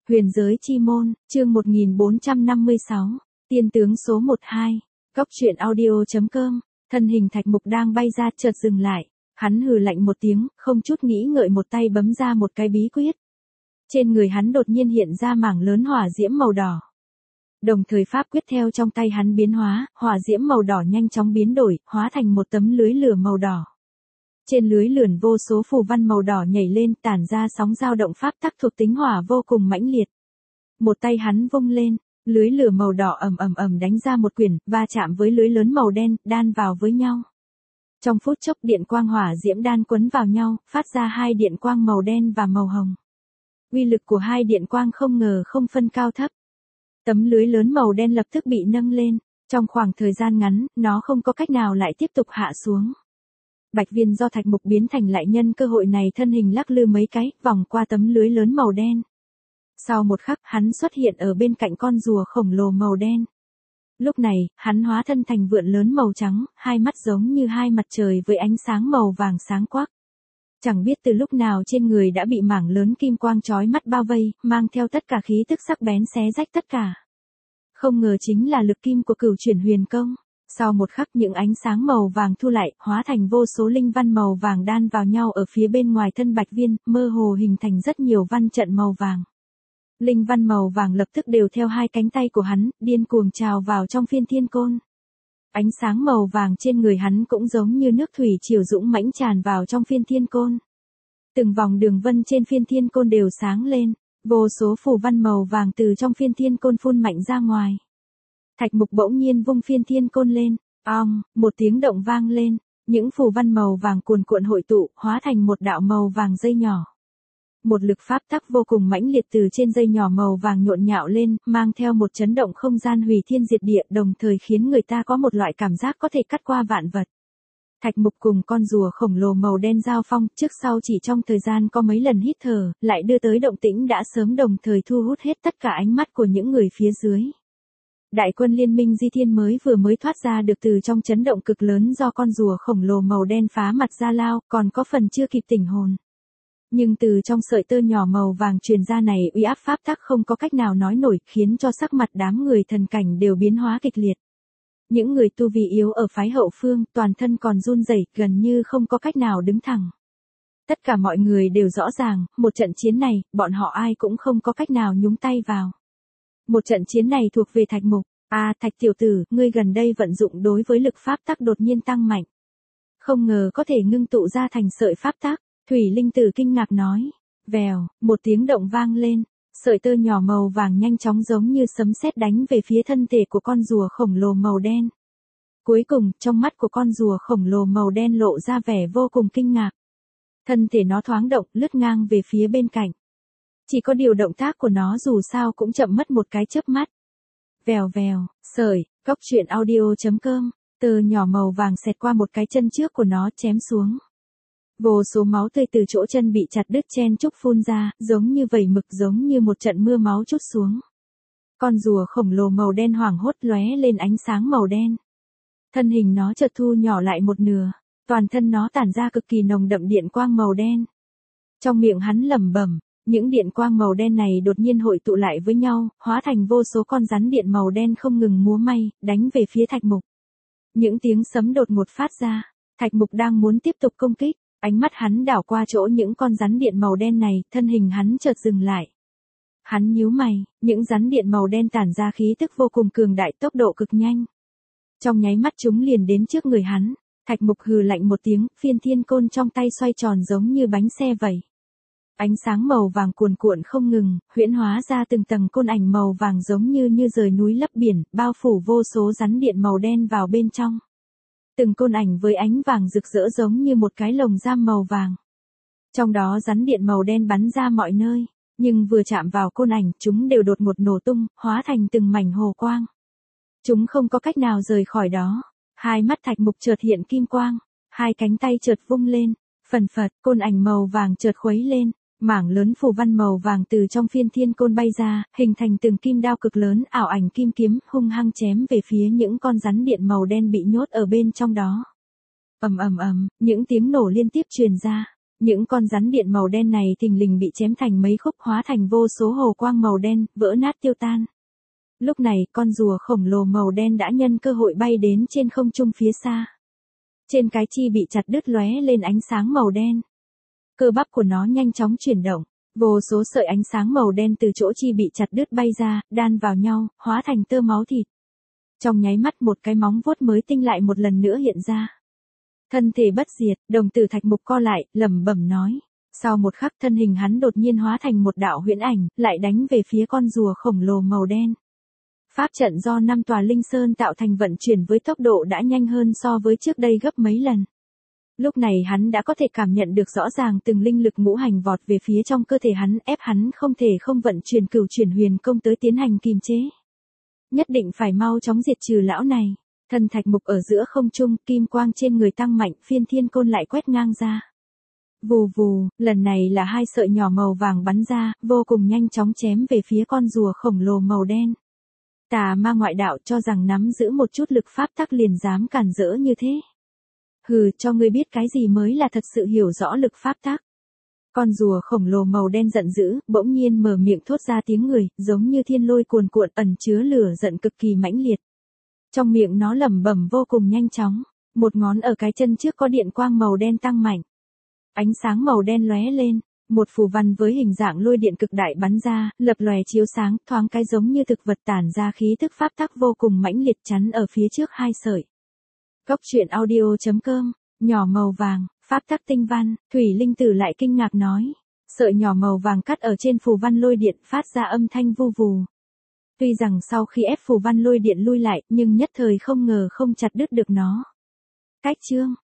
Huyền giới chi môn, chương 1456, tiên tướng số 12, góc truyện audio.com, thân hình Thạch Mục đang bay ra chợt dừng lại, hắn hừ lạnh một tiếng, không chút nghĩ ngợi một tay bấm ra một cái bí quyết. Trên người hắn đột nhiên hiện ra mảng lớn hỏa diễm màu đỏ. Đồng thời pháp quyết theo trong tay hắn biến hóa, hỏa diễm màu đỏ nhanh chóng biến đổi, hóa thành một tấm lưới lửa màu đỏ. Trên lưới lượn vô số phù văn màu đỏ nhảy lên, tản ra sóng dao động pháp tắc thuộc tính hỏa vô cùng mãnh liệt. Một tay hắn vung lên, lưới lửa màu đỏ ầm đánh ra một quyển, va chạm với lưới lớn màu đen, đan vào với nhau. Trong phút chốc điện quang hỏa diễm đan quấn vào nhau, phát ra hai điện quang màu đen và màu hồng. Uy lực của hai điện quang không ngờ không phân cao thấp. Tấm lưới lớn màu đen lập tức bị nâng lên, trong khoảng thời gian ngắn, nó không có cách nào lại tiếp tục hạ xuống. Bạch Viên do Thạch Mục biến thành lại nhân cơ hội này thân hình lắc lư mấy cái, vòng qua tấm lưới lớn màu đen. Sau một khắc, hắn xuất hiện ở bên cạnh con rùa khổng lồ màu đen. Lúc này, hắn hóa thân thành vượn lớn màu trắng, hai mắt giống như hai mặt trời với ánh sáng màu vàng sáng quắc. Chẳng biết từ lúc nào trên người đã bị mảng lớn kim quang chói mắt bao vây, mang theo tất cả khí tức sắc bén xé rách tất cả. Không ngờ chính là lực kim của Cửu Chuyển Huyền Công. Sau một khắc những ánh sáng màu vàng thu lại, hóa thành vô số linh văn màu vàng đan vào nhau ở phía bên ngoài thân Bạch Viên, mơ hồ hình thành rất nhiều văn trận màu vàng. Linh văn màu vàng lập tức đều theo hai cánh tay của hắn, điên cuồng trào vào trong phiên thiên côn. Ánh sáng màu vàng trên người hắn cũng giống như nước thủy triều dũng mãnh tràn vào trong phiên thiên côn. Từng vòng đường vân trên phiên thiên côn đều sáng lên, vô số phù văn màu vàng từ trong phiên thiên côn phun mạnh ra ngoài. Thạch Mục bỗng nhiên vung phiên thiên côn lên, một tiếng động vang lên, những phù văn màu vàng cuồn cuộn hội tụ, hóa thành một đạo màu vàng dây nhỏ. Một lực pháp tắc vô cùng mãnh liệt từ trên dây nhỏ màu vàng nhộn nhạo lên, mang theo một chấn động không gian hủy thiên diệt địa, đồng thời khiến người ta có một loại cảm giác có thể cắt qua vạn vật. Thạch Mục cùng con rùa khổng lồ màu đen giao phong, trước sau chỉ trong thời gian có mấy lần hít thở, lại đưa tới động tĩnh đã sớm đồng thời thu hút hết tất cả ánh mắt của những người phía dưới. Đại quân liên minh Di Thiên vừa mới thoát ra được từ trong chấn động cực lớn do con rùa khổng lồ màu đen phá mặt ra lao, còn có phần chưa kịp tỉnh hồn. Nhưng từ trong sợi tơ nhỏ màu vàng truyền ra này uy áp pháp tắc không có cách nào nói nổi, khiến cho sắc mặt đám người thần cảnh đều biến hóa kịch liệt. Những người tu vi yếu ở phái hậu phương, toàn thân còn run rẩy, gần như không có cách nào đứng thẳng. Tất cả mọi người đều rõ ràng, một trận chiến này, bọn họ ai cũng không có cách nào nhúng tay vào. Một trận chiến này thuộc về Thạch Mục. Thạch tiểu tử, ngươi gần đây vận dụng đối với lực pháp tắc đột nhiên tăng mạnh. Không ngờ có thể ngưng tụ ra thành sợi pháp tắc. Thủy Linh Tử kinh ngạc nói. Vèo, một tiếng động vang lên, sợi tơ nhỏ màu vàng nhanh chóng giống như sấm sét đánh về phía thân thể của con rùa khổng lồ màu đen. Cuối cùng, trong mắt của con rùa khổng lồ màu đen lộ ra vẻ vô cùng kinh ngạc. Thân thể nó thoáng động, lướt ngang về phía bên cạnh. Chỉ có điều động tác của nó dù sao cũng chậm mất một cái chớp mắt. Vèo vèo, sợi, góc truyện audio.com, tơ nhỏ màu vàng xẹt qua một cái chân trước của nó chém xuống. Vô số máu tươi từ chỗ chân bị chặt đứt chen chúc phun ra, giống như vẩy mực, giống như một trận mưa máu trút xuống. Con rùa khổng lồ màu đen hoảng hốt lóe lên ánh sáng màu đen. Thân hình nó chợt thu nhỏ lại một nửa, toàn thân nó tản ra cực kỳ nồng đậm điện quang màu đen. Trong miệng hắn lẩm bẩm, những điện quang màu đen này đột nhiên hội tụ lại với nhau, hóa thành vô số con rắn điện màu đen không ngừng múa may, đánh về phía Thạch Mục. Những tiếng sấm đột ngột phát ra, Thạch Mục đang muốn tiếp tục công kích. Ánh mắt hắn đảo qua chỗ những con rắn điện màu đen này, thân hình hắn chợt dừng lại. Hắn nhíu mày, những rắn điện màu đen tản ra khí tức vô cùng cường đại, tốc độ cực nhanh. Trong nháy mắt chúng liền đến trước người hắn, Thạch Mục hừ lạnh một tiếng, phiên thiên côn trong tay xoay tròn giống như bánh xe vậy. Ánh sáng màu vàng cuồn cuộn không ngừng, huyễn hóa ra từng tầng côn ảnh màu vàng giống như rời núi lấp biển, bao phủ vô số rắn điện màu đen vào bên trong. Từng côn ảnh với ánh vàng rực rỡ giống như một cái lồng giam màu vàng. Trong đó rắn điện màu đen bắn ra mọi nơi, nhưng vừa chạm vào côn ảnh, chúng đều đột ngột nổ tung, hóa thành từng mảnh hồ quang. Chúng không có cách nào rời khỏi đó. Hai mắt Thạch Mục chợt hiện kim quang, hai cánh tay chợt vung lên, phần phật, côn ảnh màu vàng chợt khuấy lên, mảng lớn phù văn màu vàng từ trong phiên thiên côn bay ra, hình thành từng kim đao cực lớn, ảo ảnh kim kiếm, hung hăng chém về phía những con rắn điện màu đen bị nhốt ở bên trong đó. Những tiếng nổ liên tiếp truyền ra, Những con rắn điện màu đen này thình lình bị chém thành mấy khúc hóa thành vô số hồ quang màu đen, vỡ nát tiêu tan. Lúc này, con rùa khổng lồ màu đen đã nhân cơ hội bay đến trên không trung phía xa. Trên cái chi bị chặt đứt lóe lên ánh sáng màu đen. Cơ bắp của nó nhanh chóng chuyển động, vô số sợi ánh sáng màu đen từ chỗ chi bị chặt đứt bay ra, đan vào nhau, hóa thành tơ máu thịt. Trong nháy mắt một cái móng vuốt mới tinh lại một lần nữa hiện ra. Thân thể bất diệt, đồng tử Thạch Mục co lại, lẩm bẩm nói. Sau một khắc thân hình hắn đột nhiên hóa thành một đạo huyễn ảnh, lại đánh về phía con rùa khổng lồ màu đen. Pháp trận do 5 tòa linh sơn tạo thành vận chuyển với tốc độ đã nhanh hơn so với trước đây gấp mấy lần. Lúc này hắn đã có thể cảm nhận được rõ ràng từng linh lực ngũ hành vọt về phía trong cơ thể hắn, ép hắn không thể không vận chuyển cửu chuyển huyền công tới tiến hành kìm chế. Nhất định phải mau chóng diệt trừ lão này. Thân Thạch Mục ở giữa không trung, kim quang trên người tăng mạnh, phiên thiên côn lại quét ngang ra. Vù vù, lần này là 2 sợi nhỏ màu vàng bắn ra, vô cùng nhanh chóng chém về phía con rùa khổng lồ màu đen. Tà ma ngoại đạo cho rằng nắm giữ một chút lực pháp tắc liền dám cản rỡ như thế. Hừ, cho ngươi biết cái gì mới là thật sự hiểu rõ lực pháp tắc. Con rùa khổng lồ màu đen giận dữ, bỗng nhiên mở miệng thốt ra tiếng người, giống như thiên lôi cuồn cuộn ẩn chứa lửa giận cực kỳ mãnh liệt. Trong miệng nó lẩm bẩm vô cùng nhanh chóng, một ngón ở cái chân trước có điện quang màu đen tăng mạnh. Ánh sáng màu đen lóe lên, một phù văn với hình dạng lôi điện cực đại bắn ra, lập lòe chiếu sáng, thoáng cái giống như thực vật tản ra khí tức pháp tắc vô cùng mãnh liệt chắn ở phía trước 2 sợi. Cốc truyện audio.com, nhỏ màu vàng, pháp tắc tinh văn, Thủy Linh Tử lại kinh ngạc nói. Sợi nhỏ màu vàng cắt ở trên phù văn lôi điện phát ra âm thanh vu vù. Tuy rằng sau khi ép phù văn lôi điện lui lại, nhưng nhất thời không ngờ không chặt đứt được nó. Cách chương.